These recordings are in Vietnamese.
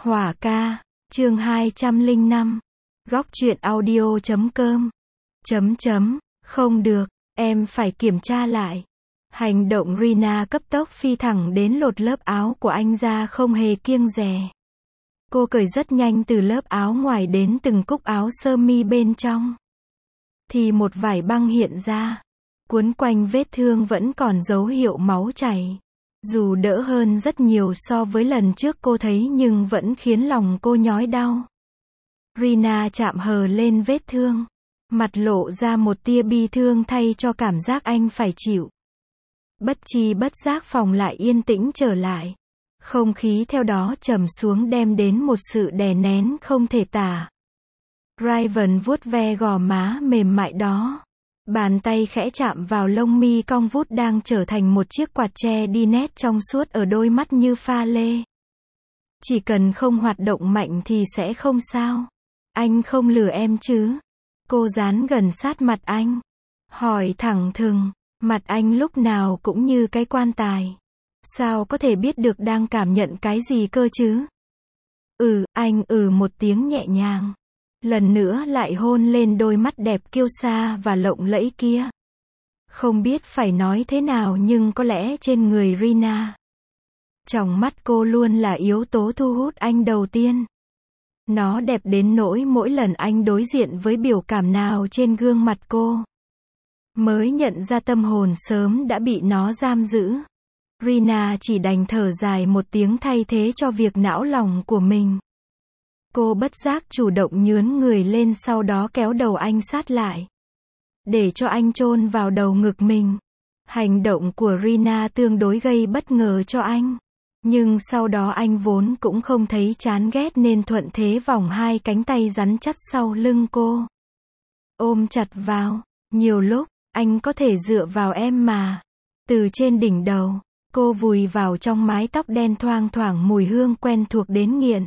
Hỏa ca, chương 205. Góc truyện audio.com. Không được, em phải kiểm tra lại. Hành động Rina cấp tốc phi thẳng đến lột lớp áo của anh ra không hề kiêng dè. Cô cởi rất nhanh từ lớp áo ngoài đến từng cúc áo sơ mi bên trong. Thì một vải băng hiện ra. Cuốn quanh vết thương vẫn còn dấu hiệu máu chảy. Dù đỡ hơn rất nhiều so với lần trước cô thấy nhưng vẫn khiến lòng cô nhói đau. Rina chạm hờ lên vết thương. Mặt lộ ra một tia bi thương thay cho cảm giác anh phải chịu. Bất chi bất giác phòng lại yên tĩnh trở lại. Không khí theo đó trầm xuống đem đến một sự đè nén không thể tả. Raven vuốt ve gò má mềm mại đó. Bàn tay khẽ chạm vào lông mi cong vút đang trở thành một chiếc quạt che đi nét trong suốt ở đôi mắt như pha lê. Chỉ cần không hoạt động mạnh thì sẽ không sao. Anh không lừa em chứ? Cô dán gần sát mặt anh. Hỏi thẳng thừng, mặt anh lúc nào cũng như cái quan tài. Sao có thể biết được đang cảm nhận cái gì cơ chứ? Anh một tiếng nhẹ nhàng. Lần nữa lại hôn lên đôi mắt đẹp kiêu sa và lộng lẫy kia. Không biết phải nói thế nào nhưng có lẽ trên người Rina. Trong mắt cô luôn là yếu tố thu hút anh đầu tiên. Nó đẹp đến nỗi mỗi lần anh đối diện với biểu cảm nào trên gương mặt cô. Mới nhận ra tâm hồn sớm đã bị nó giam giữ. Rina chỉ đành thở dài một tiếng thay thế cho việc não lòng của mình. Cô bất giác chủ động nhướn người lên sau đó kéo đầu anh sát lại. Để cho anh chôn vào đầu ngực mình. Hành động của Rina tương đối gây bất ngờ cho anh. Nhưng sau đó anh vốn cũng không thấy chán ghét nên thuận thế vòng hai cánh tay rắn chắc sau lưng cô. Ôm chặt vào. Nhiều lúc, anh có thể dựa vào em mà. Từ trên đỉnh đầu, cô vùi vào trong mái tóc đen thoang thoảng mùi hương quen thuộc đến nghiện.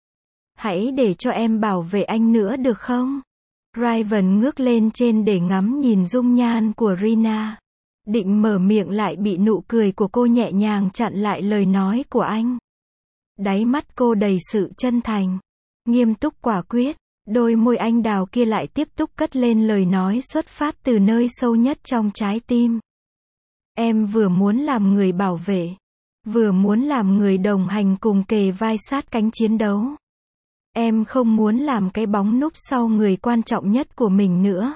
Hãy để cho em bảo vệ anh nữa được không? Raven ngước lên trên để ngắm nhìn dung nhan của Rina. Định mở miệng lại bị nụ cười của cô nhẹ nhàng chặn lại lời nói của anh. Đáy mắt cô đầy sự chân thành. Nghiêm túc quả quyết. Đôi môi anh đào kia lại tiếp tục cất lên lời nói xuất phát từ nơi sâu nhất trong trái tim. Em vừa muốn làm người bảo vệ. Vừa muốn làm người đồng hành cùng kề vai sát cánh chiến đấu. Em không muốn làm cái bóng núp sau người quan trọng nhất của mình nữa.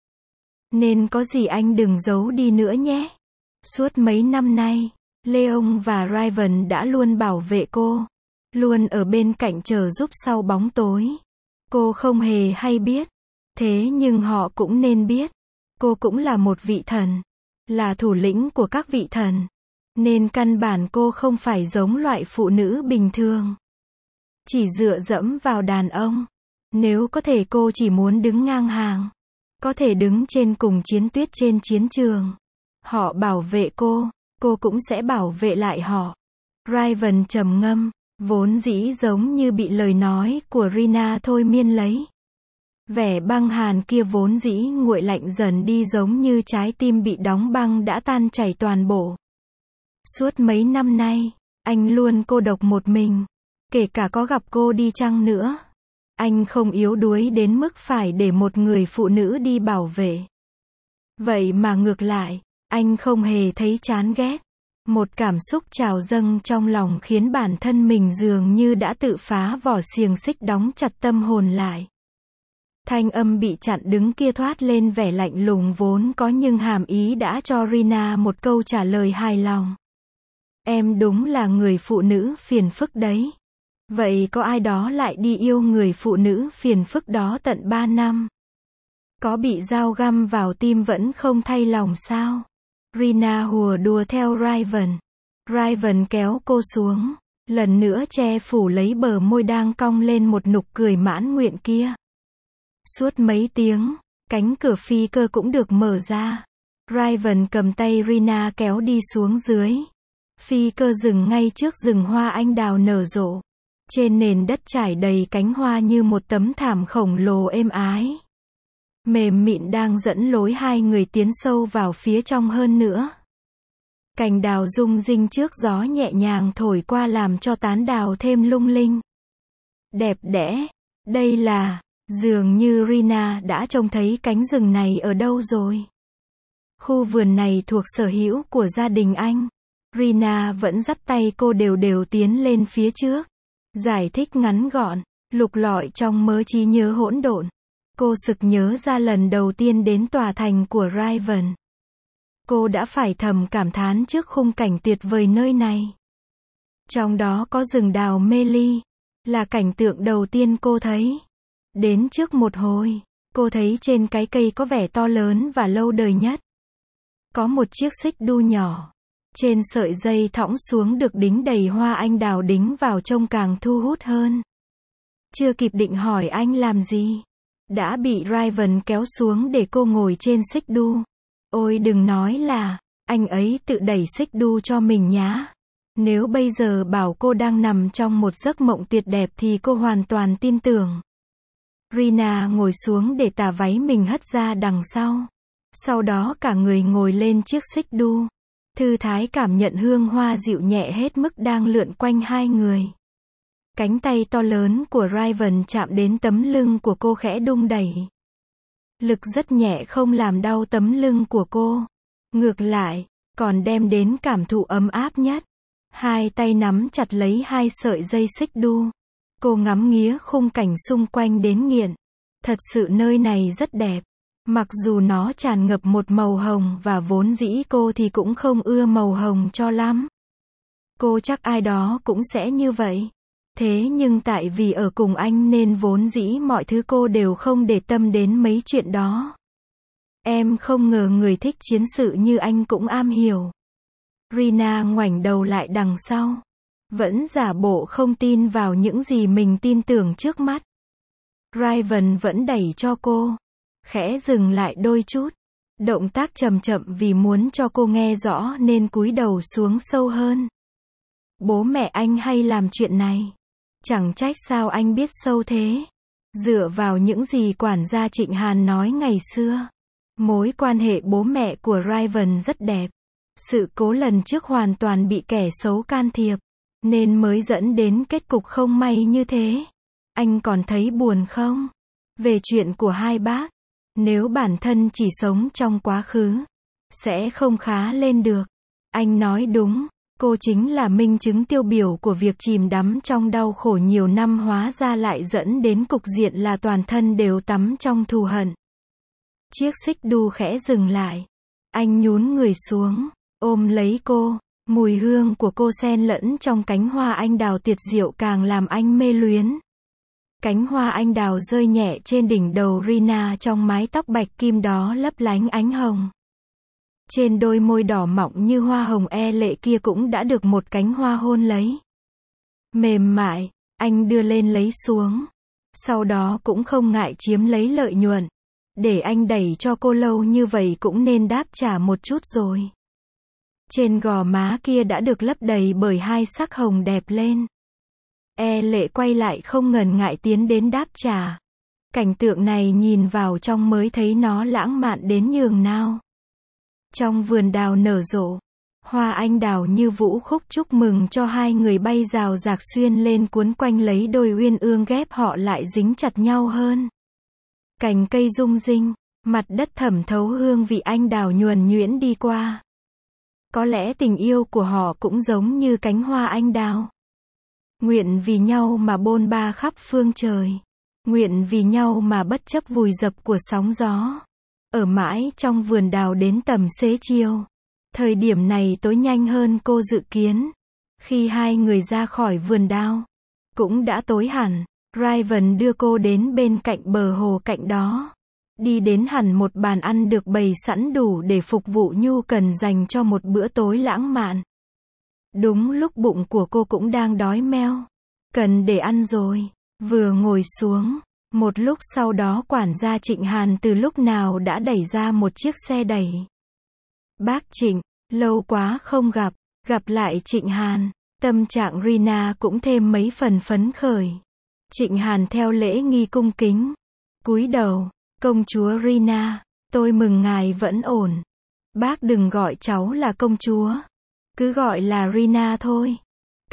Nên có gì anh đừng giấu đi nữa nhé. Suốt mấy năm nay, Leon và Raven đã luôn bảo vệ cô. Luôn ở bên cạnh chờ giúp sau bóng tối. Cô không hề hay biết. Thế nhưng họ cũng nên biết. Cô cũng là một vị thần. Là thủ lĩnh của các vị thần. Nên căn bản cô không phải giống loại phụ nữ bình thường. Chỉ dựa dẫm vào đàn ông. Nếu có thể cô chỉ muốn đứng ngang hàng. Có thể đứng trên cùng chiến tuyết trên chiến trường. Họ bảo vệ cô cũng sẽ bảo vệ lại họ. Raven trầm ngâm, vốn dĩ giống như bị lời nói của Rina thôi miên lấy. Vẻ băng hàn kia vốn dĩ nguội lạnh dần đi giống như trái tim bị đóng băng đã tan chảy toàn bộ. Suốt mấy năm nay, anh luôn cô độc một mình. Kể cả có gặp cô đi chăng nữa. Anh không yếu đuối đến mức phải để một người phụ nữ đi bảo vệ. Vậy mà ngược lại, anh không hề thấy chán ghét. Một cảm xúc trào dâng trong lòng khiến bản thân mình dường như đã tự phá vỏ xiềng xích đóng chặt tâm hồn lại. Thanh âm bị chặn đứng kia thoát lên vẻ lạnh lùng vốn có nhưng hàm ý đã cho Rina một câu trả lời hài lòng. Em đúng là người phụ nữ phiền phức đấy. Vậy có ai đó lại đi yêu người phụ nữ phiền phức đó tận 3 năm? Có bị dao găm vào tim vẫn không thay lòng sao? Rina hùa đùa theo Raven. Raven kéo cô xuống. Lần nữa che phủ lấy bờ môi đang cong lên một nụ cười mãn nguyện kia. Suốt mấy tiếng, cánh cửa phi cơ cũng được mở ra. Raven cầm tay Rina kéo đi xuống dưới. Phi cơ dừng ngay trước rừng hoa anh đào nở rộ. Trên nền đất trải đầy cánh hoa như một tấm thảm khổng lồ êm ái. Mềm mịn đang dẫn lối hai người tiến sâu vào phía trong hơn nữa. Cành đào rung rinh trước gió nhẹ nhàng thổi qua làm cho tán đào thêm lung linh. Đẹp đẽ. Đây là, dường như Rina đã trông thấy cánh rừng này ở đâu rồi. Khu vườn này thuộc sở hữu của gia đình anh. Rina vẫn dắt tay cô đều đều tiến lên phía trước. Giải thích ngắn gọn, lục lọi trong mớ trí nhớ hỗn độn. Cô sực nhớ ra lần đầu tiên đến tòa thành của Riven. Cô đã phải thầm cảm thán trước khung cảnh tuyệt vời nơi này. Trong đó có rừng đào mê ly, là cảnh tượng đầu tiên cô thấy. Đến trước một hồi, cô thấy trên cái cây có vẻ to lớn và lâu đời nhất. Có một chiếc xích đu nhỏ. Trên sợi dây thõng xuống được đính đầy hoa anh đào, đính vào trông càng thu hút hơn. Chưa kịp định hỏi anh làm gì, đã bị Riven kéo xuống để cô ngồi trên xích đu. Ôi đừng nói là, anh ấy tự đẩy xích đu cho mình nhá. Nếu bây giờ bảo cô đang nằm trong một giấc mộng tuyệt đẹp thì cô hoàn toàn tin tưởng. Rina ngồi xuống để tà váy mình hất ra đằng sau. Sau đó cả người ngồi lên chiếc xích đu. Thư thái cảm nhận hương hoa dịu nhẹ hết mức đang lượn quanh hai người. Cánh tay to lớn của Riven chạm đến tấm lưng của cô khẽ đung đẩy. Lực rất nhẹ không làm đau tấm lưng của cô. Ngược lại, còn đem đến cảm thụ ấm áp nhất. Hai tay nắm chặt lấy hai sợi dây xích đu. Cô ngắm nghía khung cảnh xung quanh đến nghiện. Thật sự nơi này rất đẹp. Mặc dù nó tràn ngập một màu hồng và vốn dĩ cô thì cũng không ưa màu hồng cho lắm. Cô chắc ai đó cũng sẽ như vậy. Thế nhưng tại vì ở cùng anh nên vốn dĩ mọi thứ cô đều không để tâm đến mấy chuyện đó. Em không ngờ người thích chiến sự như anh cũng am hiểu. Rina ngoảnh đầu lại đằng sau. Vẫn giả bộ không tin vào những gì mình tin tưởng trước mắt. Riven vẫn đẩy cho cô. Khẽ dừng lại đôi chút. Động tác chậm chậm vì muốn cho cô nghe rõ nên cúi đầu xuống sâu hơn. Bố mẹ anh hay làm chuyện này. Chẳng trách sao anh biết sâu thế. Dựa vào những gì quản gia Trịnh Hàn nói ngày xưa. Mối quan hệ bố mẹ của Riven rất đẹp. Sự cố lần trước hoàn toàn bị kẻ xấu can thiệp. Nên mới dẫn đến kết cục không may như thế. Anh còn thấy buồn không? Về chuyện của hai bác. Nếu bản thân chỉ sống trong quá khứ, sẽ không khá lên được. Anh nói đúng, cô chính là minh chứng tiêu biểu của việc chìm đắm trong đau khổ nhiều năm hóa ra lại dẫn đến cục diện là toàn thân đều tắm trong thù hận. Chiếc xích đu khẽ dừng lại. Anh nhún người xuống, ôm lấy cô. Mùi hương của cô xen lẫn trong cánh hoa anh đào tuyệt diệu càng làm anh mê luyến. Cánh hoa anh đào rơi nhẹ trên đỉnh đầu Rina trong mái tóc bạch kim đó lấp lánh ánh hồng. Trên đôi môi đỏ mọng như hoa hồng lệ kia cũng đã được một cánh hoa hôn lấy. Mềm mại, anh đưa lên lấy xuống. Sau đó cũng không ngại chiếm lấy lợi nhuận. Để anh đẩy cho cô lâu như vậy cũng nên đáp trả một chút rồi. Trên gò má kia đã được lấp đầy bởi hai sắc hồng đẹp lên. Lệ quay lại không ngần ngại tiến đến đáp trả. Cảnh tượng này nhìn vào trong mới thấy nó lãng mạn đến nhường nào. Trong vườn đào nở rộ, hoa anh đào như vũ khúc chúc mừng cho hai người bay rào rạc xuyên lên cuốn quanh lấy đôi uyên ương ghép họ lại dính chặt nhau hơn. Cành cây rung rinh, mặt đất thẩm thấu hương vị anh đào nhuần nhuyễn đi qua. Có lẽ tình yêu của họ cũng giống như cánh hoa anh đào. Nguyện vì nhau mà bôn ba khắp phương trời. Nguyện vì nhau mà bất chấp vùi dập của sóng gió. Ở mãi trong vườn đào đến tầm xế chiều. Thời điểm này tối nhanh hơn cô dự kiến. Khi hai người ra khỏi vườn đào, cũng đã tối hẳn. Riven đưa cô đến bên cạnh bờ hồ cạnh đó. Đi đến hẳn một bàn ăn được bày sẵn đủ để phục vụ nhu cần dành cho một bữa tối lãng mạn. Đúng lúc bụng của cô cũng đang đói meo. Cần để ăn rồi. Vừa ngồi xuống, một lúc sau đó quản gia Trịnh Hàn từ lúc nào đã đẩy ra một chiếc xe đẩy. Bác Trịnh, lâu quá không gặp. Gặp lại Trịnh Hàn, tâm trạng Rina cũng thêm mấy phần phấn khởi. Trịnh Hàn theo lễ nghi cung kính. Cúi đầu, công chúa Rina, tôi mừng ngài vẫn ổn. Bác đừng gọi cháu là công chúa. Cứ gọi là Rina thôi.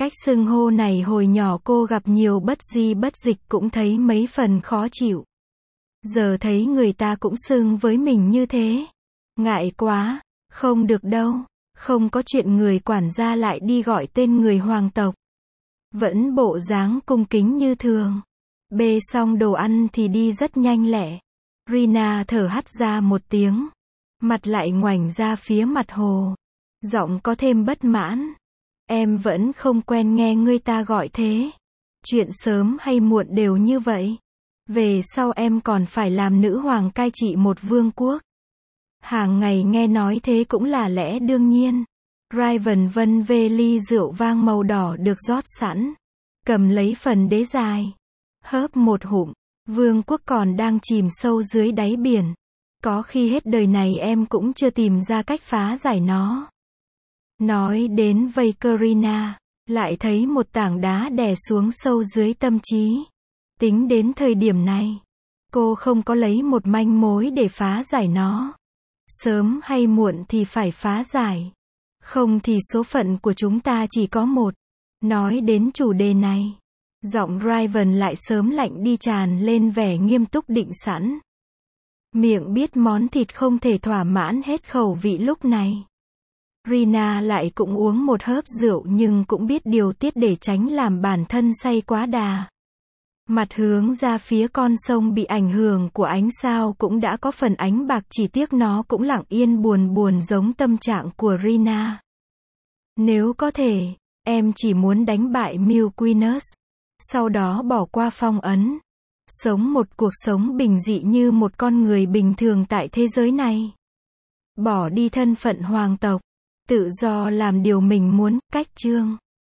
Cách xưng hô này hồi nhỏ cô gặp nhiều bất di bất dịch cũng thấy mấy phần khó chịu. Giờ thấy người ta cũng xưng với mình như thế. Ngại quá, không được đâu. Không có chuyện người quản gia lại đi gọi tên người hoàng tộc. Vẫn bộ dáng cung kính như thường. Bê xong đồ ăn thì đi rất nhanh lẹ. Rina thở hắt ra một tiếng. Mặt lại ngoảnh ra phía mặt Hồ. Giọng có thêm bất mãn. Em vẫn không quen nghe người ta gọi thế. Chuyện sớm hay muộn đều như vậy. Về sau em còn phải làm nữ hoàng cai trị một vương quốc. Hàng ngày nghe nói thế cũng là lẽ đương nhiên. Raven vân về ly rượu vang màu đỏ được rót sẵn. Cầm lấy phần đế dài. Hớp một hụm. Vương quốc còn đang chìm sâu dưới đáy biển. Có khi hết đời này em cũng chưa tìm ra cách phá giải nó. Nói đến Vakerina, lại thấy một tảng đá đè xuống sâu dưới tâm trí. Tính đến thời điểm này, cô không có lấy một manh mối để phá giải nó. Sớm hay muộn thì phải phá giải. Không thì số phận của chúng ta chỉ có một. Nói đến chủ đề này, giọng Raven lại sớm lạnh đi tràn lên vẻ nghiêm túc định sẵn. Miệng biết món thịt không thể thỏa mãn hết khẩu vị lúc này. Rina lại cũng uống một hớp rượu nhưng cũng biết điều tiết để tránh làm bản thân say quá đà. Mặt hướng ra phía con sông bị ảnh hưởng của ánh sao cũng đã có phần ánh bạc, chỉ tiếc nó cũng lặng yên buồn buồn giống tâm trạng của Rina. Nếu có thể, em chỉ muốn đánh bại Milquinus, sau đó bỏ qua phong ấn, sống một cuộc sống bình dị như một con người bình thường tại thế giới này. Bỏ đi thân phận hoàng tộc, tự do làm điều mình muốn. Cách chương